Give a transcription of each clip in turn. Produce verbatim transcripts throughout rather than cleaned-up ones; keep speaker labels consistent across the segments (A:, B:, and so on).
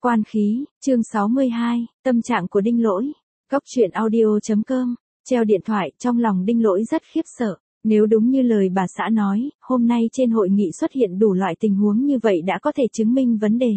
A: Quan khí, chương sáu mươi hai, tâm trạng của Đinh Lỗi. Góc truyện audio chấm com, treo điện thoại, trong lòng Đinh Lỗi rất khiếp sợ. Nếu đúng như lời bà xã nói, hôm nay trên hội nghị xuất hiện đủ loại tình huống như vậy đã có thể chứng minh vấn đề.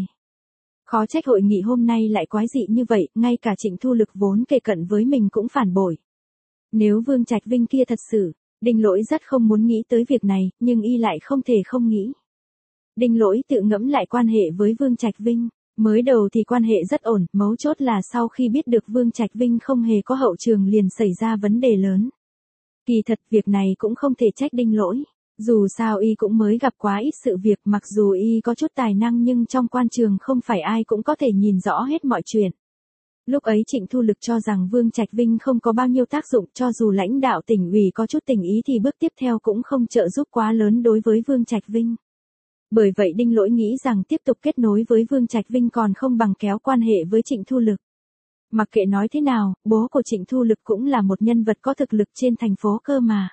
A: Khó trách hội nghị hôm nay lại quái dị như vậy, ngay cả Trịnh Thu Lực vốn kề cận với mình cũng phản bội. Nếu Vương Trạch Vinh kia thật sự, Đinh Lỗi rất không muốn nghĩ tới việc này, nhưng y lại không thể không nghĩ. Đinh Lỗi tự ngẫm lại quan hệ với Vương Trạch Vinh. Mới đầu thì quan hệ rất ổn, mấu chốt là sau khi biết được Vương Trạch Vinh không hề có hậu trường liền xảy ra vấn đề lớn. Kỳ thật việc này cũng không thể trách Đinh Lỗi. Dù sao y cũng mới gặp quá ít sự việc, mặc dù y có chút tài năng nhưng trong quan trường không phải ai cũng có thể nhìn rõ hết mọi chuyện. Lúc ấy Trịnh Thu Lực cho rằng Vương Trạch Vinh không có bao nhiêu tác dụng, cho dù lãnh đạo tỉnh ủy có chút tình ý thì bước tiếp theo cũng không trợ giúp quá lớn đối với Vương Trạch Vinh. Bởi vậy Đinh Lỗi nghĩ rằng tiếp tục kết nối với Vương Trạch Vinh còn không bằng kéo quan hệ với Trịnh Thu Lực. Mặc kệ nói thế nào, bố của Trịnh Thu Lực cũng là một nhân vật có thực lực trên thành phố cơ mà.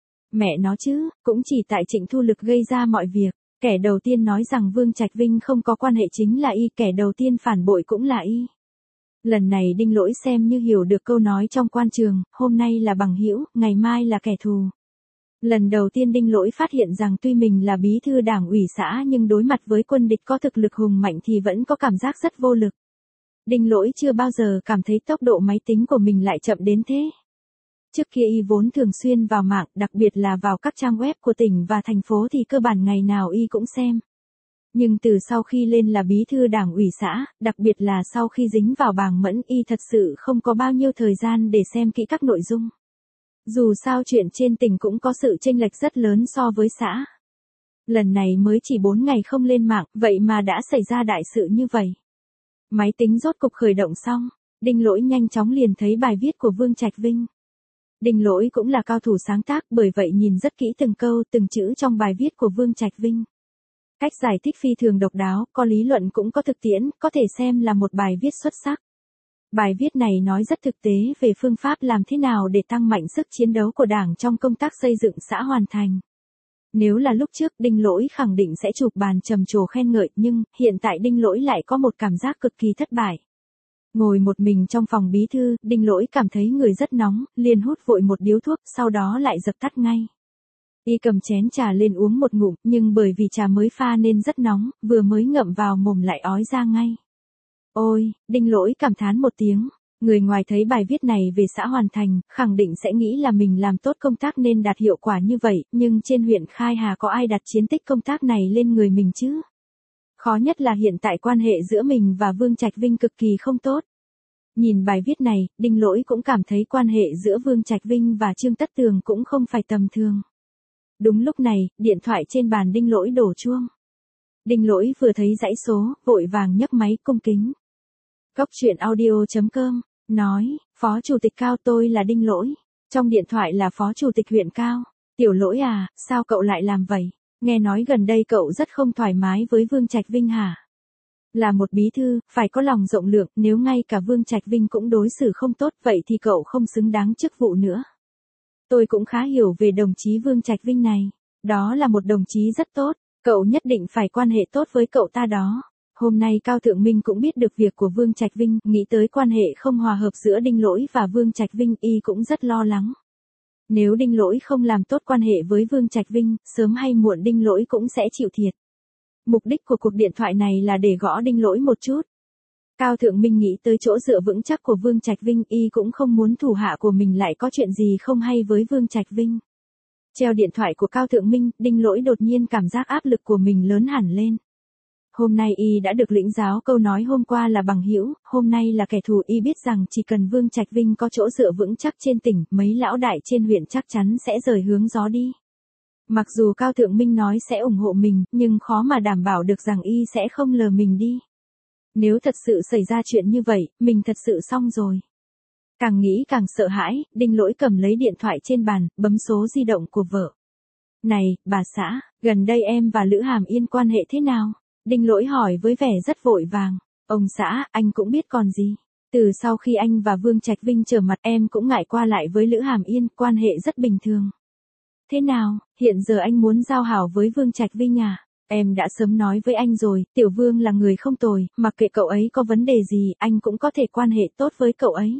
A: Mẹ nó chứ, cũng chỉ tại Trịnh Thu Lực gây ra mọi việc. Kẻ đầu tiên nói rằng Vương Trạch Vinh không có quan hệ chính là y, kẻ đầu tiên phản bội cũng là y. Lần này Đinh Lỗi xem như hiểu được câu nói trong quan trường, hôm nay là bằng hữu, ngày mai là kẻ thù. Lần đầu tiên Đinh Lỗi phát hiện rằng tuy mình là bí thư đảng ủy xã nhưng đối mặt với quân địch có thực lực hùng mạnh thì vẫn có cảm giác rất vô lực. Đinh Lỗi chưa bao giờ cảm thấy tốc độ máy tính của mình lại chậm đến thế. Trước kia y vốn thường xuyên vào mạng, đặc biệt là vào các trang web của tỉnh và thành phố thì cơ bản ngày nào y cũng xem. Nhưng từ sau khi lên là bí thư đảng ủy xã, đặc biệt là sau khi dính vào bàng Mẫn, y thật sự không có bao nhiêu thời gian để xem kỹ các nội dung. Dù sao chuyện trên tỉnh cũng có sự chênh lệch rất lớn so với xã. Lần này mới chỉ bốn ngày không lên mạng, vậy mà đã xảy ra đại sự như vậy. Máy tính rốt cục khởi động xong, Đinh Lỗi nhanh chóng liền thấy bài viết của Vương Trạch Vinh. Đinh Lỗi cũng là cao thủ sáng tác, bởi vậy nhìn rất kỹ từng câu, từng chữ trong bài viết của Vương Trạch Vinh. Cách giải thích phi thường độc đáo, có lý luận cũng có thực tiễn, có thể xem là một bài viết xuất sắc. Bài viết này nói rất thực tế về phương pháp làm thế nào để tăng mạnh sức chiến đấu của Đảng trong công tác xây dựng xã hoàn thành. Nếu là lúc trước Đinh Lỗi khẳng định sẽ chụp bàn trầm trồ khen ngợi, nhưng hiện tại Đinh Lỗi lại có một cảm giác cực kỳ thất bại. Ngồi một mình trong phòng bí thư, Đinh Lỗi cảm thấy người rất nóng, liền hút vội một điếu thuốc, sau đó lại dập tắt ngay. Y cầm chén trà lên uống một ngụm, nhưng bởi vì trà mới pha nên rất nóng, vừa mới ngậm vào mồm lại ói ra ngay. Ôi, Đinh Lỗi cảm thán một tiếng, người ngoài thấy bài viết này về xã hoàn thành, khẳng định sẽ nghĩ là mình làm tốt công tác nên đạt hiệu quả như vậy, nhưng trên huyện Khai Hà có ai đặt chiến tích công tác này lên người mình chứ? Khó nhất là hiện tại quan hệ giữa mình và Vương Trạch Vinh cực kỳ không tốt. Nhìn bài viết này, Đinh Lỗi cũng cảm thấy quan hệ giữa Vương Trạch Vinh và Trương Tất Tường cũng không phải tầm thường. Đúng lúc này, điện thoại trên bàn Đinh Lỗi đổ chuông. Đinh Lỗi vừa thấy dãy số, vội vàng nhấc máy cung kính. Góc truyện audio chấm com, nói, Phó Chủ tịch Cao, tôi là Đinh Lỗi. Trong điện thoại là Phó Chủ tịch huyện Cao. Tiểu Lỗi à, sao cậu lại làm vậy? Nghe nói gần đây cậu rất không thoải mái với Vương Trạch Vinh hả? Là một bí thư, phải có lòng rộng lượng, nếu ngay cả Vương Trạch Vinh cũng đối xử không tốt vậy thì cậu không xứng đáng chức vụ nữa. Tôi cũng khá hiểu về đồng chí Vương Trạch Vinh này. Đó là một đồng chí rất tốt, cậu nhất định phải quan hệ tốt với cậu ta đó. Hôm nay Cao Thượng Minh cũng biết được việc của Vương Trạch Vinh, nghĩ tới quan hệ không hòa hợp giữa Đinh Lỗi và Vương Trạch Vinh, y cũng rất lo lắng. Nếu Đinh Lỗi không làm tốt quan hệ với Vương Trạch Vinh, sớm hay muộn Đinh Lỗi cũng sẽ chịu thiệt. Mục đích của cuộc điện thoại này là để gõ Đinh Lỗi một chút. Cao Thượng Minh nghĩ tới chỗ dựa vững chắc của Vương Trạch Vinh, y cũng không muốn thủ hạ của mình lại có chuyện gì không hay với Vương Trạch Vinh. Treo điện thoại của Cao Thượng Minh, Đinh Lỗi đột nhiên cảm giác áp lực của mình lớn hẳn lên. Hôm nay y đã được lĩnh giáo câu nói hôm qua là bằng hữu, hôm nay là kẻ thù. Y biết rằng chỉ cần Vương Trạch Vinh có chỗ dựa vững chắc trên tỉnh, mấy lão đại trên huyện chắc chắn sẽ rời hướng gió đi. Mặc dù Cao Thượng Minh nói sẽ ủng hộ mình, nhưng khó mà đảm bảo được rằng y sẽ không lờ mình đi. Nếu thật sự xảy ra chuyện như vậy, mình thật sự xong rồi. Càng nghĩ càng sợ hãi, Đinh Lỗi cầm lấy điện thoại trên bàn, bấm số di động của vợ. Này, bà xã, gần đây em và Lữ Hàm Yên quan hệ thế nào? Đinh Lỗi hỏi với vẻ rất vội vàng. Ông xã, anh cũng biết còn gì. Từ sau khi anh và Vương Trạch Vinh trở mặt em cũng ngại qua lại với Lữ Hàm Yên, quan hệ rất bình thường. Thế nào, hiện giờ anh muốn giao hảo với Vương Trạch Vinh à? Em đã sớm nói với anh rồi, Tiểu Vương là người không tồi, mặc kệ cậu ấy có vấn đề gì, anh cũng có thể quan hệ tốt với cậu ấy.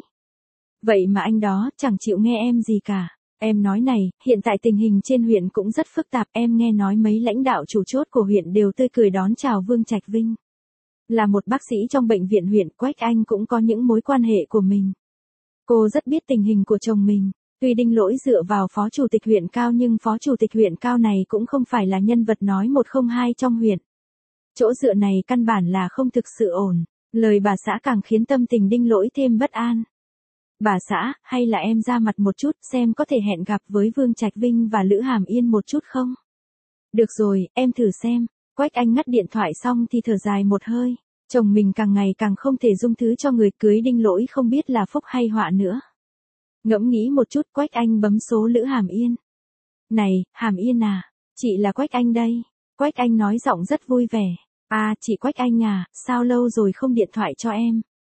A: Vậy mà anh đó, chẳng chịu nghe em gì cả. Em nói này, hiện tại tình hình trên huyện cũng rất phức tạp, em nghe nói mấy lãnh đạo chủ chốt của huyện đều tươi cười đón chào Vương Trạch Vinh. Là một bác sĩ trong bệnh viện huyện, Quách Anh cũng có những mối quan hệ của mình. Cô rất biết tình hình của chồng mình. Tuy Đinh Lỗi dựa vào phó chủ tịch huyện Cao nhưng phó chủ tịch huyện Cao này cũng không phải là nhân vật nói một không hai trong huyện. Chỗ dựa này căn bản là không thực sự ổn. Lời bà xã càng khiến tâm tình Đinh Lỗi thêm bất an. Bà xã, hay là em ra mặt một chút xem có thể hẹn gặp với Vương Trạch Vinh và Lữ Hàm Yên một chút không? Được rồi, em thử xem. Quách Anh ngắt điện thoại xong thì thở dài một hơi. Chồng mình càng ngày càng không thể dung thứ cho người cưới Đinh Lỗi không biết là phúc hay họa nữa. Ngẫm nghĩ một chút Quách Anh bấm số Lữ Hàm Yên. Này, Hàm Yên à, chị là Quách Anh đây. Quách Anh nói giọng rất vui vẻ. À, chị Quách Anh à, sao lâu rồi không điện thoại cho em.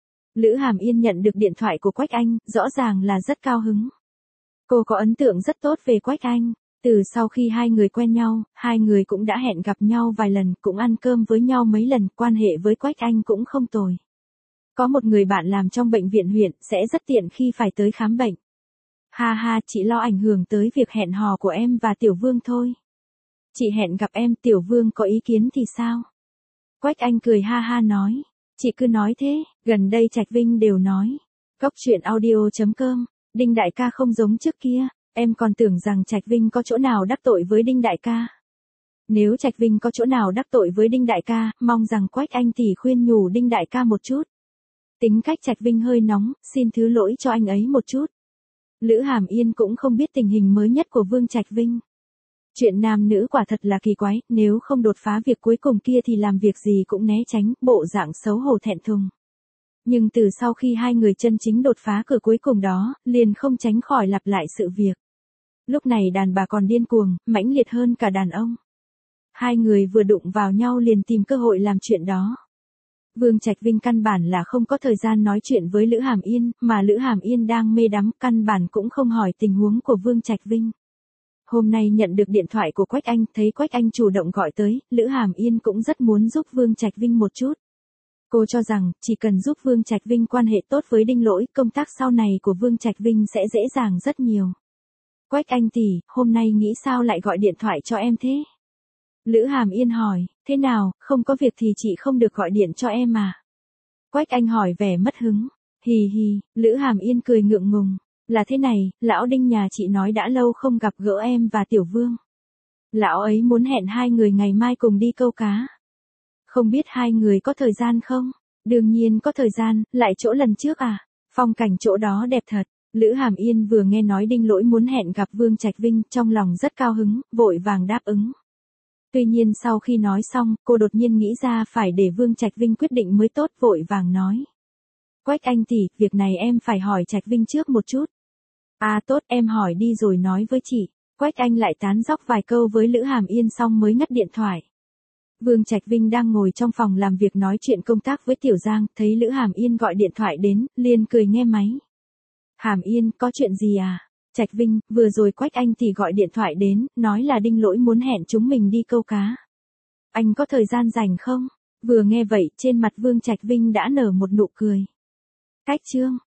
A: Lữ Hàm Yên nhận được điện thoại của Quách Anh, rõ ràng là rất cao hứng. Cô có ấn tượng rất tốt về Quách Anh. Từ sau khi hai người quen nhau, hai người cũng đã hẹn gặp nhau vài lần, cũng ăn cơm với nhau mấy lần, quan hệ với Quách Anh cũng không tồi. Có một người bạn làm trong bệnh viện huyện, sẽ rất tiện khi phải tới khám bệnh. Ha ha, chị lo ảnh hưởng tới việc hẹn hò của em và Tiểu Vương thôi. Chị hẹn gặp em, Tiểu Vương có ý kiến thì sao? Quách Anh cười ha ha nói. Chị cứ nói thế, gần đây Trạch Vinh đều nói. Cốc truyện audio chấm com, Đinh đại ca không giống trước kia, em còn tưởng rằng Trạch Vinh có chỗ nào đắc tội với Đinh đại ca. Nếu Trạch Vinh có chỗ nào đắc tội với Đinh đại ca, mong rằng Quách Anh tỷ khuyên nhủ Đinh đại ca một chút. Tính cách Trạch Vinh hơi nóng, xin thứ lỗi cho anh ấy một chút. Lữ Hàm Yên cũng không biết tình hình mới nhất của Vương Trạch Vinh. Chuyện nam nữ quả thật là kỳ quái, nếu không đột phá việc cuối cùng kia thì làm việc gì cũng né tránh, bộ dạng xấu hổ thẹn thùng. Nhưng từ sau khi hai người chân chính đột phá cửa cuối cùng đó, liền không tránh khỏi lặp lại sự việc. Lúc này đàn bà còn điên cuồng, mãnh liệt hơn cả đàn ông. Hai người vừa đụng vào nhau liền tìm cơ hội làm chuyện đó. Vương Trạch Vinh căn bản là không có thời gian nói chuyện với Lữ Hàm Yên, mà Lữ Hàm Yên đang mê đắm, căn bản cũng không hỏi tình huống của Vương Trạch Vinh. Hôm nay nhận được điện thoại của Quách Anh, thấy Quách Anh chủ động gọi tới, Lữ Hàm Yên cũng rất muốn giúp Vương Trạch Vinh một chút. Cô cho rằng, chỉ cần giúp Vương Trạch Vinh quan hệ tốt với Đinh Lỗi, công tác sau này của Vương Trạch Vinh sẽ dễ dàng rất nhiều. Quách Anh tỷ, hôm nay nghĩ sao lại gọi điện thoại cho em thế? Lữ Hàm Yên hỏi, thế nào, không có việc thì chị không được gọi điện cho em à? Quách Anh hỏi vẻ mất hứng. Hì hì, Lữ Hàm Yên cười ngượng ngùng. Là thế này, lão Đinh nhà chị nói đã lâu không gặp gỡ em và Tiểu Vương. Lão ấy muốn hẹn hai người ngày mai cùng đi câu cá. Không biết hai người có thời gian không? Đương nhiên có thời gian, lại chỗ lần trước à? Phong cảnh chỗ đó đẹp thật. Lữ Hàm Yên vừa nghe nói Đinh Lỗi muốn hẹn gặp Vương Trạch Vinh, trong lòng rất cao hứng, vội vàng đáp ứng. Tuy nhiên sau khi nói xong, cô đột nhiên nghĩ ra phải để Vương Trạch Vinh quyết định mới tốt, vội vàng nói. Quách Anh tỷ, việc này em phải hỏi Trạch Vinh trước một chút. À tốt, em hỏi đi rồi nói với chị. Quách Anh lại tán dóc vài câu với Lữ Hàm Yên xong mới ngắt điện thoại. Vương Trạch Vinh đang ngồi trong phòng làm việc nói chuyện công tác với Tiểu Giang, thấy Lữ Hàm Yên gọi điện thoại đến, liền cười nghe máy. Hàm Yên, có chuyện gì à? Trạch Vinh, vừa rồi Quách Anh thì gọi điện thoại đến, nói là Đinh Lỗi muốn hẹn chúng mình đi câu cá. Anh có thời gian rảnh không? Vừa nghe vậy, trên mặt Vương Trạch Vinh đã nở một nụ cười. Cách chương.